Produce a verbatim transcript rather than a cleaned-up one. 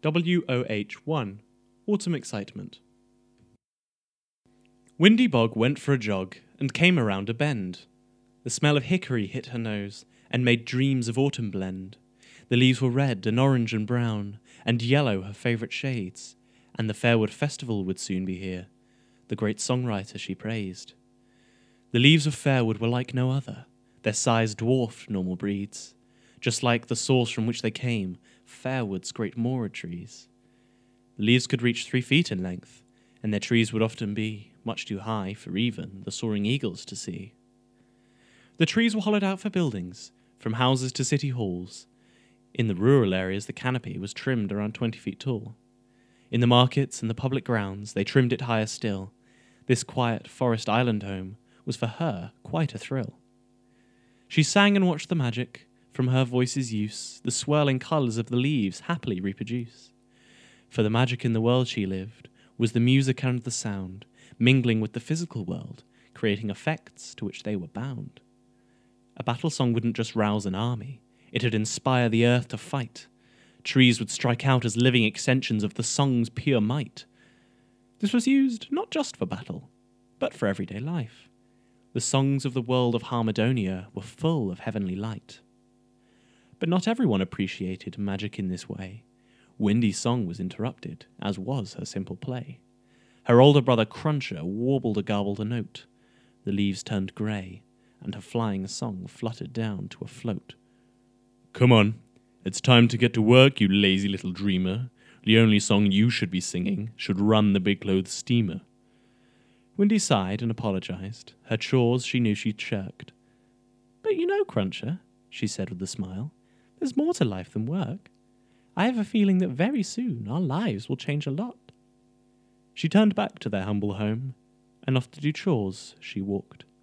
W O H one, Autumn Excitement. Windy Bog went for a jog and came around a bend. The smell of hickory hit her nose and made dreams of autumn blend. The leaves were red and orange and brown, and yellow her favourite shades, and the Fairwood Festival would soon be here, the great songwriter she praised. The leaves of Fairwood were like no other, their size dwarfed normal breeds, just like the source from which they came, Fairwood's great moora trees. The leaves could reach three feet in length, and their trees would often be much too high for even the soaring eagles to see. The trees were hollowed out for buildings, from houses to city halls. In the rural areas, the canopy was trimmed around twenty feet tall. In the markets and the public grounds, they trimmed it higher still. This quiet forest island home was for her quite a thrill. She sang and watched the magic, from her voice's use, the swirling colours of the leaves happily reproduce. For the magic in the world she lived was the music and the sound, mingling with the physical world, creating effects to which they were bound. A battle song wouldn't just rouse an army, it'd inspire the earth to fight. Trees would strike out as living extensions of the song's pure might. This was used not just for battle, but for everyday life. The songs of the world of Harmadonia were full of heavenly light. But not everyone appreciated magic in this way. Windy's song was interrupted, as was her simple play. Her older brother Cruncher warbled a garbled a note. The leaves turned grey, and her flying song fluttered down to a float. "Come on, it's time to get to work, you lazy little dreamer. The only song you should be singing should run the big-clothes steamer." Windy sighed and apologised. Her chores she knew she'd shirked. "But you know, Cruncher," she said with a smile, "there's more to life than work. I have a feeling that very soon our lives will change a lot." She turned back to their humble home, and off to do chores she walked.